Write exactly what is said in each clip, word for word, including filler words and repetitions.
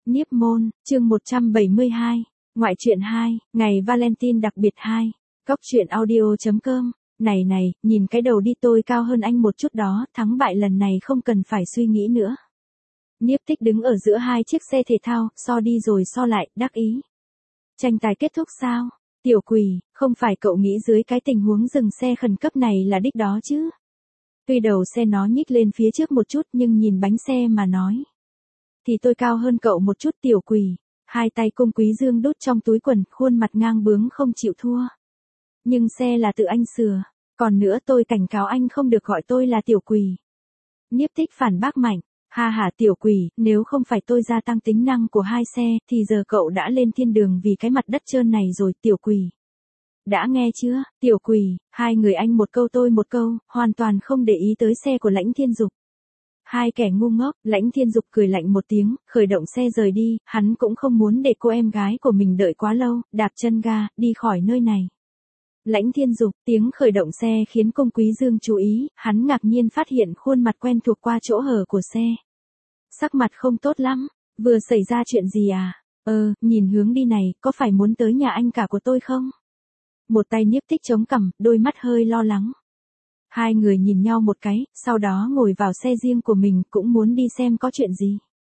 Niếp môn, chương một trăm bảy mươi hai, ngoại truyện hai, ngày Valentine đặc biệt hai, cóc truyện audio.com, này này, nhìn cái đầu đi tôi cao hơn anh một chút đó, thắng bại lần này không cần phải suy nghĩ nữa. Niếp Tích đứng ở giữa hai chiếc xe thể thao, so đi rồi so lại, đắc ý. Tranh tài kết thúc sao? Tiểu quỷ, không phải cậu nghĩ dưới cái tình huống dừng xe khẩn cấp này là đích đó chứ? Tuy đầu xe nó nhích lên phía trước một chút nhưng nhìn bánh xe mà nói. Thì tôi cao hơn cậu một chút tiểu quỷ. Hai tay Cung Quý Dương đút trong túi quần, khuôn mặt ngang bướng không chịu thua. Nhưng xe là tự anh sửa. Còn nữa tôi cảnh cáo anh không được gọi tôi là tiểu quỷ. Niếp Tích phản bác mạnh. Ha ha tiểu quỷ, nếu không phải tôi gia tăng tính năng của hai xe, thì giờ cậu đã lên thiên đường vì cái mặt đất trơn này rồi tiểu quỷ. Đã nghe chưa, tiểu quỷ, hai người anh một câu tôi một câu, hoàn toàn không để ý tới xe của Lãnh Thiên Dục. Hai kẻ ngu ngốc, Lãnh Thiên Dục cười lạnh một tiếng, khởi động xe rời đi, hắn cũng không muốn để cô em gái của mình đợi quá lâu, đạp chân ga, đi khỏi nơi này. Lãnh Thiên Dục, tiếng khởi động xe khiến Cung Quý Dương chú ý, hắn ngạc nhiên phát hiện khuôn mặt quen thuộc qua chỗ hở của xe. Sắc mặt không tốt lắm, vừa xảy ra chuyện gì à? Ờ, nhìn hướng đi này, có phải muốn tới nhà anh cả của tôi không? Một tay Niếp Tích chống cằm, đôi mắt hơi lo lắng. Hai người nhìn nhau một cái, sau đó ngồi vào xe riêng của mình, cũng muốn đi xem có chuyện gì.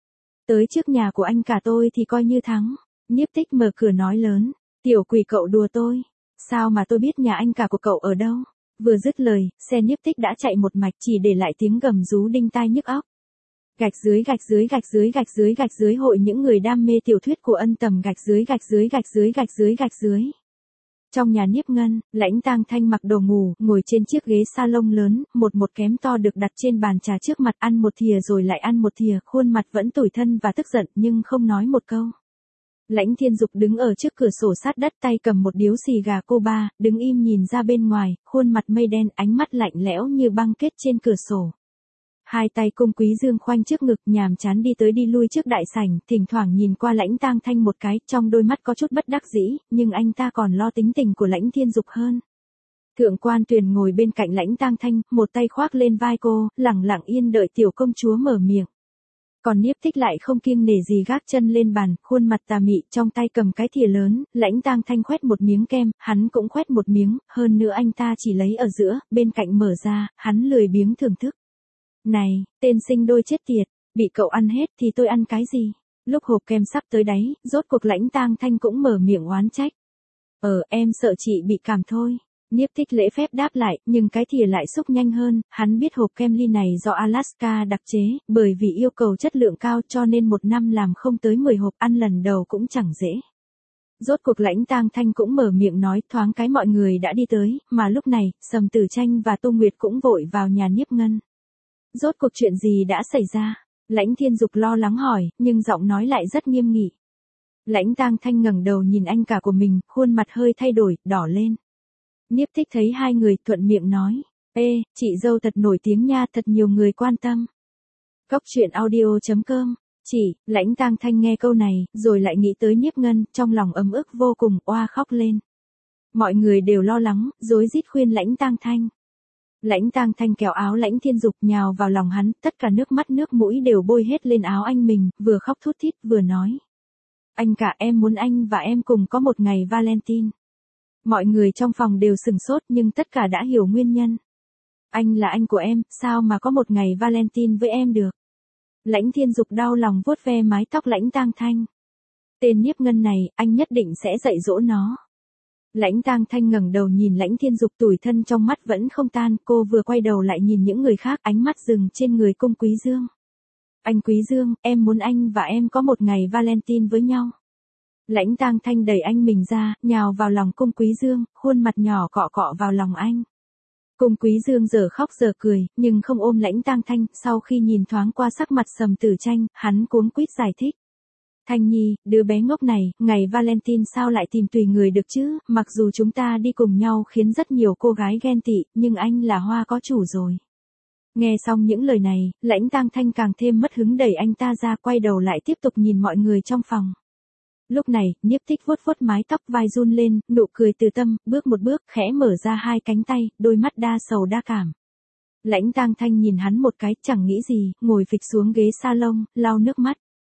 Tới trước nhà của anh cả tôi thì coi như thắng. Niếp Tích mở cửa nói lớn, tiểu quỷ cậu đùa tôi. Sao mà tôi biết nhà anh cả của cậu ở đâu? Vừa dứt lời, xe Niếp Tích đã chạy một mạch chỉ để lại tiếng gầm rú đinh tai nhức óc. Gạch dưới gạch dưới gạch dưới gạch dưới gạch dưới hội những người đam mê tiểu thuyết của Ân Tầm gạch dưới gạch dưới gạch dưới gạch dưới gạch dưới. Trong nhà Niếp Ngân, Lãnh Tang Thanh mặc đồ ngủ, ngồi trên chiếc ghế salon lớn, một một kém to được đặt trên bàn trà trước mặt, ăn một thìa rồi lại ăn một thìa, khuôn mặt vẫn tủi thân và tức giận nhưng không nói một câu. Lãnh Thiên Dục đứng ở trước cửa sổ sát đất, tay cầm một điếu xì gà cô ba, đứng im nhìn ra bên ngoài, khuôn mặt mây đen, ánh mắt lạnh lẽo như băng kết trên cửa sổ. Hai tay Cung Quý Dương khoanh trước ngực, nhàm chán đi tới đi lui trước đại sảnh, thỉnh thoảng nhìn qua Lãnh Tang Thanh một cái, trong đôi mắt có chút bất đắc dĩ, nhưng anh ta còn lo tính tình của Lãnh Thiên Dục hơn. Thượng quan Tuyền ngồi bên cạnh Lãnh Tang Thanh, một tay khoác lên vai cô, lẳng lặng yên đợi tiểu công chúa mở miệng. Còn Niếp Tích lại không kiêng nể gì gác chân lên bàn, khuôn mặt tà mị, trong tay cầm cái thìa lớn, Lãnh Tang Thanh khoét một miếng kem, hắn cũng khoét một miếng, hơn nữa anh ta chỉ lấy ở giữa, bên cạnh mở ra, hắn lười biếng thưởng thức. Này, tên sinh đôi chết tiệt, bị cậu ăn hết thì tôi ăn cái gì? Lúc hộp kem sắp tới đáy, rốt cuộc Lãnh Tang Thanh cũng mở miệng oán trách. Ờ, em sợ chị bị cảm thôi. Niếp Tích lễ phép đáp lại, nhưng cái thìa lại xúc nhanh hơn, hắn biết hộp kem ly này do Alaska đặc chế, bởi vì yêu cầu chất lượng cao cho nên một năm làm không tới mười hộp, ăn lần đầu cũng chẳng dễ. Rốt cuộc Lãnh Tang Thanh cũng mở miệng nói, thoáng cái mọi người đã đi tới, mà lúc này, Sầm Tử Tranh và Tô Nguyệt cũng vội vào nhà Niếp Ngân. Rốt cuộc chuyện gì đã xảy ra? Lãnh Thiên Dục lo lắng hỏi, nhưng giọng nói lại rất nghiêm nghị. Lãnh Tang Thanh ngẩng đầu nhìn anh cả của mình, khuôn mặt hơi thay đổi, đỏ lên. Niếp Tích thấy hai người, thuận miệng nói, ê, chị dâu thật nổi tiếng nha, thật nhiều người quan tâm. Cóc truyện audio.com, chỉ, Lãnh Tang Thanh nghe câu này, rồi lại nghĩ tới Niếp Ngân, trong lòng ấm ức vô cùng, oa khóc lên. Mọi người đều lo lắng, rối rít khuyên Lãnh Tang Thanh. Lãnh Tang Thanh kéo áo Lãnh Thiên Dục nhào vào lòng hắn, tất cả nước mắt nước mũi đều bôi hết lên áo anh mình, vừa khóc thút thít vừa nói. Anh cả, em muốn anh và em cùng có một ngày Valentine. Mọi người trong phòng đều sửng sốt nhưng tất cả đã hiểu nguyên nhân. Anh là anh của em, sao mà có một ngày Valentine với em được? Lãnh Thiên Dục đau lòng vuốt ve mái tóc Lãnh Tang Thanh. Tên Niếp Ngân này, anh nhất định sẽ dạy dỗ nó. Lãnh Tang Thanh ngẩng đầu nhìn Lãnh Thiên Dục, tủi thân trong mắt vẫn không tan, cô vừa quay đầu lại nhìn những người khác, ánh mắt dừng trên người Cung Quý Dương. Anh Quý Dương, em muốn anh và em có một ngày Valentine với nhau. Lãnh Tang Thanh đẩy anh mình ra, nhào vào lòng Cung Quý Dương, khuôn mặt nhỏ cọ cọ vào lòng anh. Cung Quý Dương giờ khóc giờ cười, nhưng không ôm Lãnh Tang Thanh, sau khi nhìn thoáng qua sắc mặt Sầm Tử Tranh, hắn cuống quýt giải thích. Thanh Nhi, đứa bé ngốc này, ngày Valentine sao lại tìm tùy người được chứ, mặc dù chúng ta đi cùng nhau khiến rất nhiều cô gái ghen tị, nhưng anh là hoa có chủ rồi. Nghe xong những lời này, Lãnh Tang Thanh càng thêm mất hứng đẩy anh ta ra, quay đầu lại tiếp tục nhìn mọi người trong phòng. Lúc này, Niếp Tích vuốt vuốt mái tóc vai run lên, nụ cười từ tâm, bước một bước, khẽ mở ra hai cánh tay, đôi mắt đa sầu đa cảm. Lãnh Tang Thanh nhìn hắn một cái, chẳng nghĩ gì, ngồi phịch xuống ghế salon, lau nước mắt.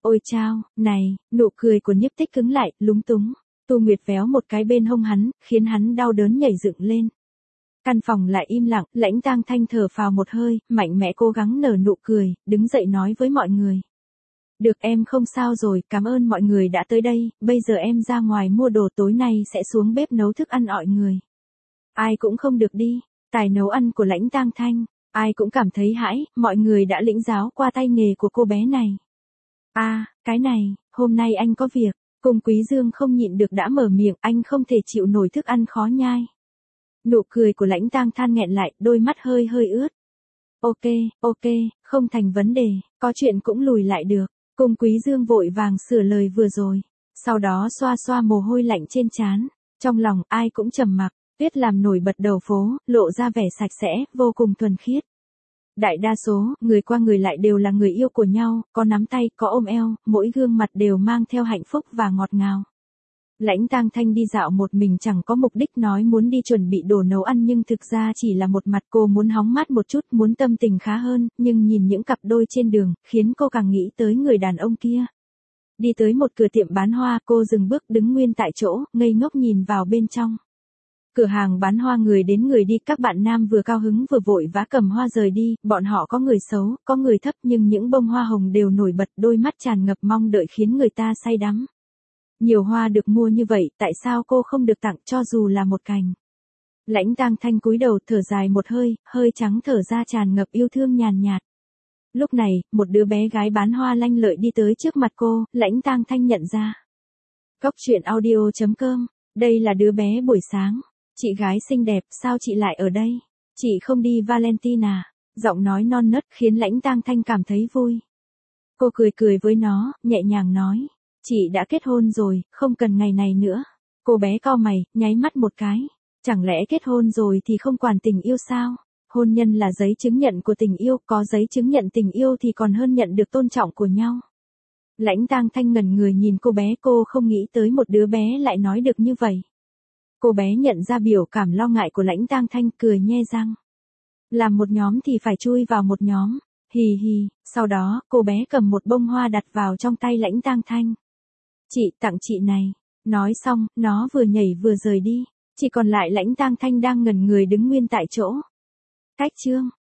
Ôi chao, này, nụ cười của Nhiếp Tích cứng lại, lúng túng. Tu Nguyệt véo một cái bên hông hắn, khiến hắn đau đớn nhảy dựng lên. Căn phòng lại im lặng, Lãnh Tang Thanh thở phào một hơi, mạnh mẽ cố gắng nở nụ cười, đứng dậy nói với mọi người. Được, em không sao rồi, cảm ơn mọi người đã tới đây, bây giờ em ra ngoài mua đồ, tối nay sẽ xuống bếp nấu thức ăn mọi người. Ai cũng không được đi, tài nấu ăn của Lãnh Tang Thanh, ai cũng cảm thấy hãi, mọi người đã lĩnh giáo qua tay nghề của cô bé này. À, cái này, hôm nay anh có việc, Cung Quý Dương không nhịn được đã mở miệng, anh không thể chịu nổi thức ăn khó nhai. Nụ cười của Lãnh Tang Than nghẹn lại, đôi mắt hơi hơi ướt. Ok, ok, không thành vấn đề, có chuyện cũng lùi lại được. Cung Quý Dương vội vàng sửa lời vừa rồi, sau đó xoa xoa mồ hôi lạnh trên trán, trong lòng ai cũng trầm mặc, tuyết làm nổi bật đầu phố, lộ ra vẻ sạch sẽ, vô cùng thuần khiết. Đại đa số, người qua người lại đều là người yêu của nhau, có nắm tay, có ôm eo, mỗi gương mặt đều mang theo hạnh phúc và ngọt ngào. Lãnh Tang Thanh đi dạo một mình chẳng có mục đích, nói muốn đi chuẩn bị đồ nấu ăn nhưng thực ra chỉ là một mặt cô muốn hóng mát một chút, muốn tâm tình khá hơn, nhưng nhìn những cặp đôi trên đường, khiến cô càng nghĩ tới người đàn ông kia. Đi tới một cửa tiệm bán hoa, cô dừng bước đứng nguyên tại chỗ, ngây ngốc nhìn vào bên trong. Cửa hàng bán hoa người đến người đi, các bạn nam vừa cao hứng vừa vội vã cầm hoa rời đi, bọn họ có người xấu, có người thấp nhưng những bông hoa hồng đều nổi bật, đôi mắt tràn ngập mong đợi khiến người ta say đắm. Nhiều hoa được mua như vậy, tại sao cô không được tặng cho dù là một cành? Lãnh Tang Thanh cúi đầu thở dài một hơi, hơi trắng thở ra tràn ngập yêu thương nhàn nhạt. Lúc này, một đứa bé gái bán hoa lanh lợi đi tới trước mặt cô, Lãnh Tang Thanh nhận ra. Cốc truyện audio chấm com, đây là đứa bé buổi sáng. Chị gái xinh đẹp, sao chị lại ở đây? Chị không đi Valentine à? Giọng nói non nớt khiến Lãnh Tang Thanh cảm thấy vui. Cô cười cười với nó, nhẹ nhàng nói. Chị đã kết hôn rồi, không cần ngày này nữa. Cô bé cau mày, nháy mắt một cái. Chẳng lẽ kết hôn rồi thì không quản tình yêu sao? Hôn nhân là giấy chứng nhận của tình yêu, có giấy chứng nhận tình yêu thì còn hơn nhận được tôn trọng của nhau. Lãnh Tang Thanh ngẩn người nhìn cô bé, cô không nghĩ tới một đứa bé lại nói được như vậy. Cô bé nhận ra biểu cảm lo ngại của Lãnh Tang Thanh, cười nhe răng. Làm một nhóm thì phải chui vào một nhóm. Hì hì, sau đó, cô bé cầm một bông hoa đặt vào trong tay Lãnh Tang Thanh. Chị, tặng chị này. Nói xong, nó vừa nhảy vừa rời đi. Chỉ còn lại Lãnh Tang Thanh đang ngẩn người đứng nguyên tại chỗ. Cách chương.